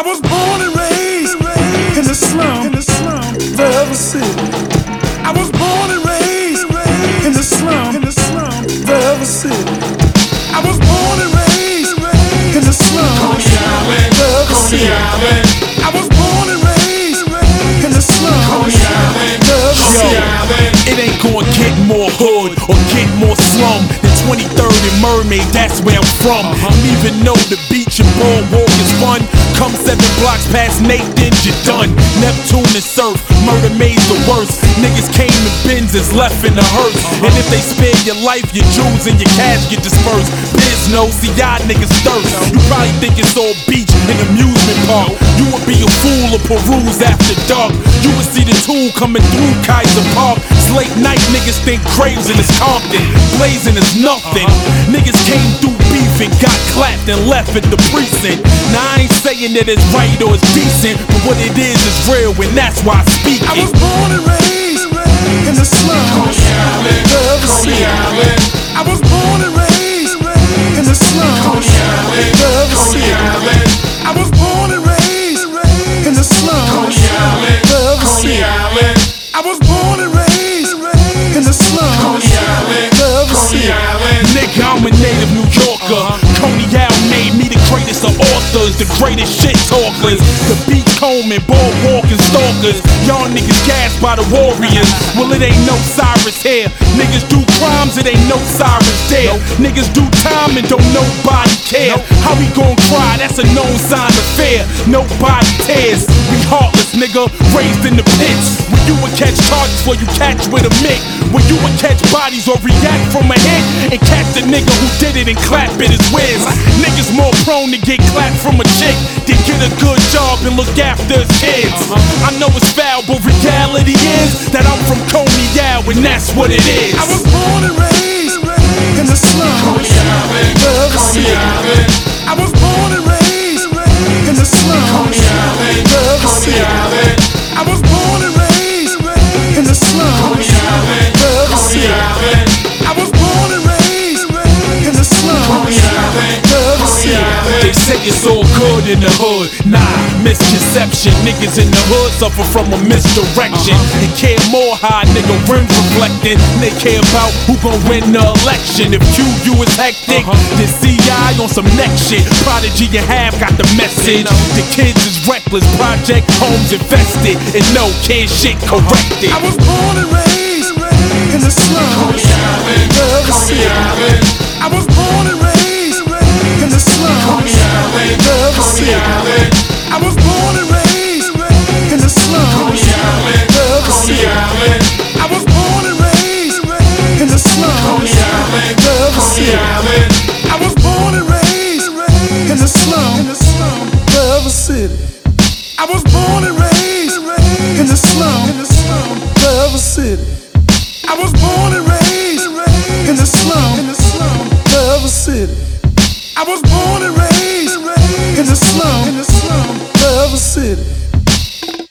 I was born and raised in the slum, Forever City. I was born and raised in the slum, Forever City. I was born and raised in the slum, Forever City. I was born and raised in the slum, Forever City. It ain't gonna get more hood or get more slum than 23rd and Mermaid, that's where I'm from. And even though the beach and boardwalk is fun, come 7 blocks past Nathan, you're done. Neptune and surf, murder made's the worst. Niggas came in Benzes, left in the hearse. And if they spare your life, your jewels and your cash get dispersed. Biz no, see y'all niggas thirst. You probably think it's all beach and amusement park. You would be a fool or peruse after dark. You would see the tool coming through Kaiser Park. It's late night, niggas think Craven is Compton. Blazing is nothing. Niggas came through beef and got clapped and left at the precinct. Now I ain't saying that it's right or it's decent, but what it is real, and that's why I speak it. I was born and raised in the slum, Forever City. I was born and raised in the slum, Forever City. I was born and raised in the slum, Forever City. I was born and raised in the slum, Forever City. Nigga, I'm a native New Yorker. Coney Island made me the greatest of authors, the greatest shit talkers. The Beachcomb, boardwalk and stalkers. Y'all niggas gassed by the warriors. Well, it ain't no Cyrus here. Niggas do crimes, it ain't no Cyrus there. Niggas do time and don't nobody care. How we gon' cry? That's a known sign of fear. Nobody cares. We heartless, nigga, raised in the pits. When you would catch charges before you catch with a mic. When you would catch bodies or react from a hit and catch the nigga who did it and clap at his whiz. Niggas more prone to get clapped from a chick than get a good job and look after his kids. I know it's foul, but reality is that I'm from Coney Island, and that's what it is. I was born and raised in the slum, Forever City. I was born and raised in the slum, Forever City. I was born and raised in the slum, Forever City. I was born and raised in the slum, Forever City. They say it's all good in the hood. Nah, misconception. Niggas in the hood suffer from a misdirection. They care more how a nigga rims reflecting. They care about who gon' win the election. If QU is hectic, then CI on some next shit. Prodigy and Half got the message. The kids is reckless. Project homes invested. And no kid shit corrected. I was born and raised in the slum, Forever City. I was born and raised in the slum, Forever City. I was born and raised in the slum, Forever City. I was born and raised in the slum, Forever City. I was born and raised in the slum, Forever City. I was born and raised in the slum, Forever City. I was born and raised in the slum, Forever City. I was born and raised in the slum, Forever City.